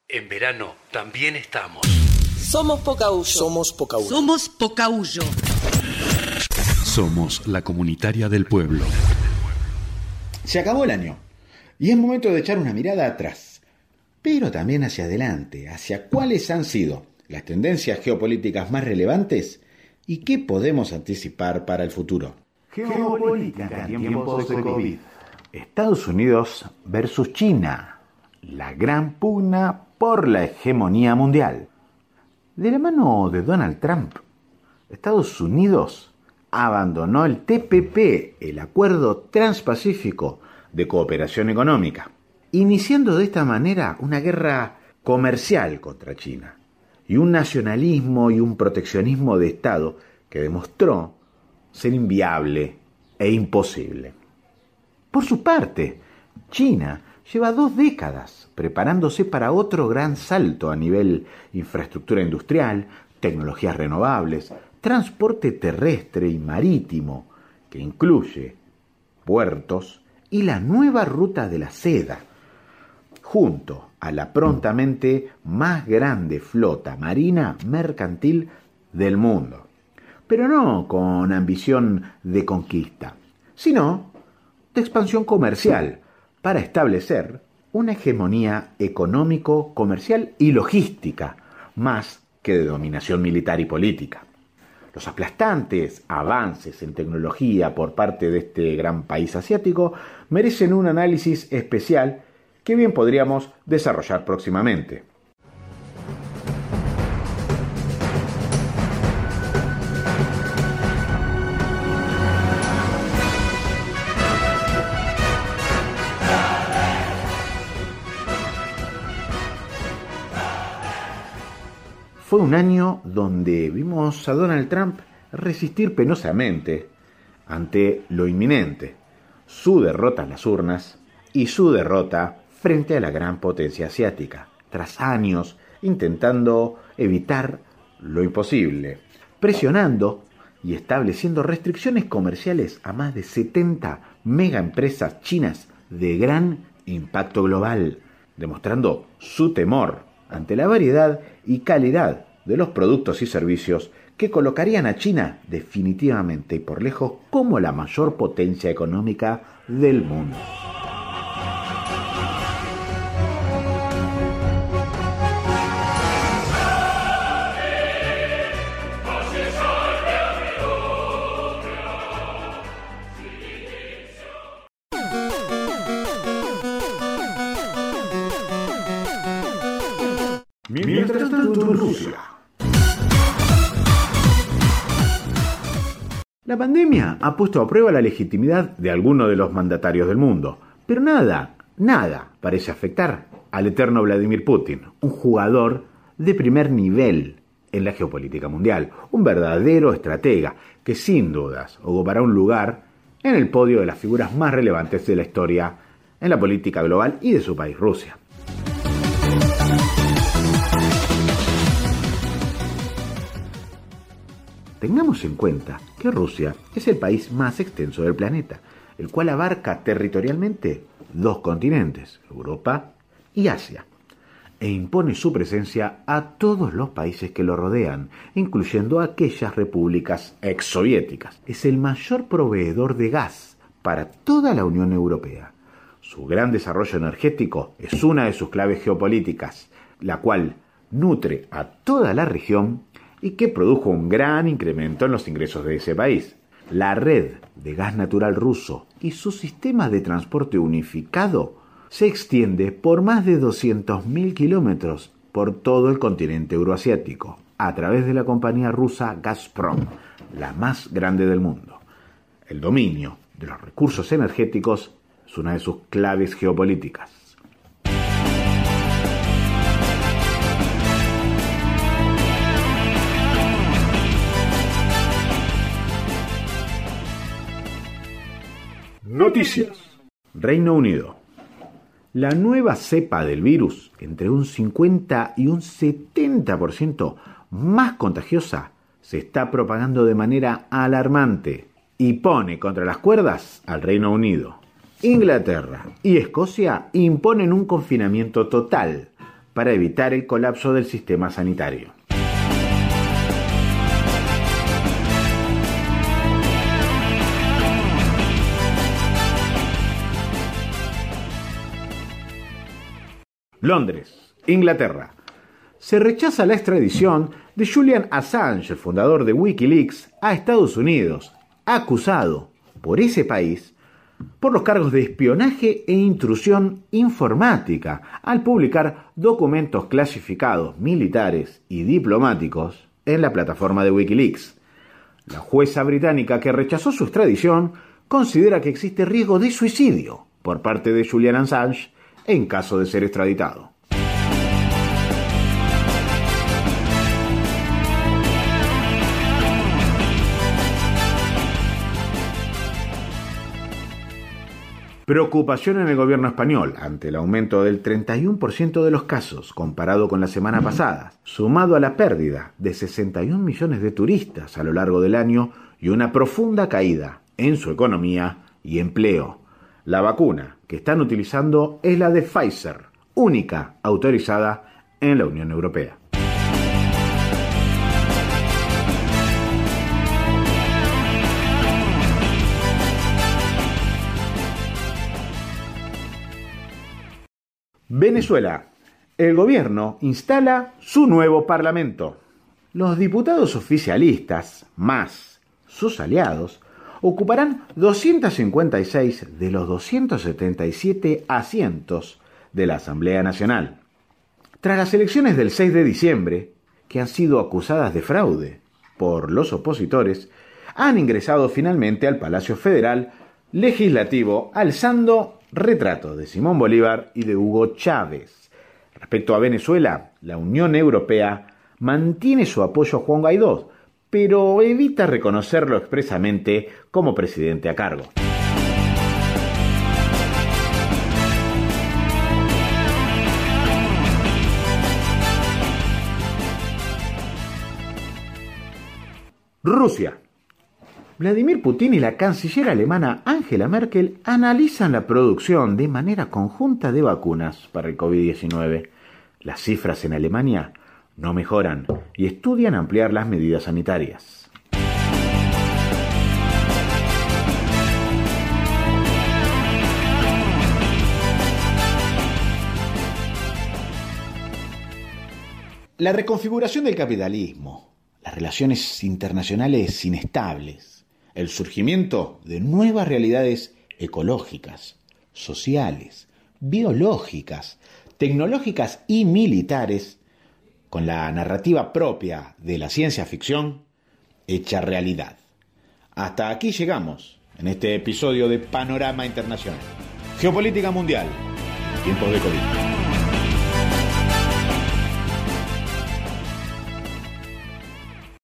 En verano también estamos. Somos Pocahuyo. Somos Pocahuyo. Somos Pocahuyo. Somos la comunitaria del pueblo. Se acabó el año y es momento de echar una mirada atrás, pero también hacia adelante, hacia cuáles han sido las tendencias geopolíticas más relevantes y qué podemos anticipar para el futuro. Geopolítica en tiempos de COVID. Estados Unidos versus China. La gran pugna por la hegemonía mundial. De la mano de Donald Trump, Estados Unidos abandonó el TPP, el Acuerdo Transpacífico de Cooperación Económica, iniciando de esta manera una guerra comercial contra China y un nacionalismo y un proteccionismo de Estado que demostró ser inviable e imposible. Por su parte, China lleva 2 décadas preparándose para otro gran salto a nivel infraestructura industrial, tecnologías renovables, transporte terrestre y marítimo, que incluye puertos y la nueva ruta de la seda, junto a la prontamente más grande flota marina mercantil del mundo. Pero no con ambición de conquista, sino de expansión comercial, para establecer una hegemonía económico, comercial y logística, más que de dominación militar y política. Los aplastantes avances en tecnología por parte de este gran país asiático merecen un análisis especial que bien podríamos desarrollar próximamente. Fue un año donde vimos a Donald Trump resistir penosamente ante lo inminente, su derrota en las urnas y su derrota frente a la gran potencia asiática, tras años intentando evitar lo imposible, presionando y estableciendo restricciones comerciales a más de 70 megaempresas chinas de gran impacto global, demostrando su temor ante la variedad y calidad de los productos y servicios que colocarían a China definitivamente y por lejos como la mayor potencia económica del mundo. Mientras tanto en Rusia. La pandemia ha puesto a prueba la legitimidad de algunos de los mandatarios del mundo, pero nada parece afectar al eterno Vladimir Putin, un jugador de primer nivel en la geopolítica mundial, un verdadero estratega que sin dudas ocupará un lugar en el podio de las figuras más relevantes de la historia en la política global y de su país, Rusia. Tengamos en cuenta que Rusia es el país más extenso del planeta, el cual abarca territorialmente 2 continentes, Europa y Asia, e impone su presencia a todos los países que lo rodean, incluyendo aquellas repúblicas exsoviéticas. Es el mayor proveedor de gas para toda la Unión Europea. Su gran desarrollo energético es una de sus claves geopolíticas, la cual nutre a toda la región y que produjo un gran incremento en los ingresos de ese país. La red de gas natural ruso y su sistema de transporte unificado se extiende por más de 200.000 kilómetros por todo el continente euroasiático, a través de la compañía rusa Gazprom, la más grande del mundo. El dominio de los recursos energéticos es una de sus claves geopolíticas. Noticias. Reino Unido. La nueva cepa del virus, entre un 50 y un 70% más contagiosa, se está propagando de manera alarmante y pone contra las cuerdas al Reino Unido. Inglaterra y Escocia imponen un confinamiento total para evitar el colapso del sistema sanitario. Londres, Inglaterra. Se rechaza la extradición de Julian Assange, el fundador de Wikileaks, a Estados Unidos, acusado por ese país por los cargos de espionaje e intrusión informática al publicar documentos clasificados militares y diplomáticos en la plataforma de Wikileaks. La jueza británica que rechazó su extradición considera que existe riesgo de suicidio por parte de Julian Assange en caso de ser extraditado. Preocupación en el gobierno español ante el aumento del 31% de los casos comparado con la semana pasada, sumado a la pérdida de 61 millones de turistas a lo largo del año y una profunda caída en su economía y empleo. La vacuna que están utilizando es la de Pfizer, única autorizada en la Unión Europea. Venezuela. El gobierno instala su nuevo parlamento. Los diputados oficialistas, más sus aliados, ocuparán 256 de los 277 asientos de la Asamblea Nacional. Tras las elecciones del 6 de diciembre, que han sido acusadas de fraude por los opositores, han ingresado finalmente al Palacio Federal Legislativo alzando retratos de Simón Bolívar y de Hugo Chávez. Respecto a Venezuela, la Unión Europea mantiene su apoyo a Juan Guaidó, pero evita reconocerlo expresamente como presidente a cargo. Rusia. Vladimir Putin y la canciller alemana Angela Merkel analizan la producción de manera conjunta de vacunas para el COVID-19. Las cifras en Alemania no mejoran y estudian ampliar las medidas sanitarias. La reconfiguración del capitalismo, las relaciones internacionales inestables, el surgimiento de nuevas realidades ecológicas, sociales, biológicas, tecnológicas y militares, con la narrativa propia de la ciencia ficción hecha realidad. Hasta aquí llegamos en este episodio de Panorama Internacional. Geopolítica mundial, tiempos de COVID.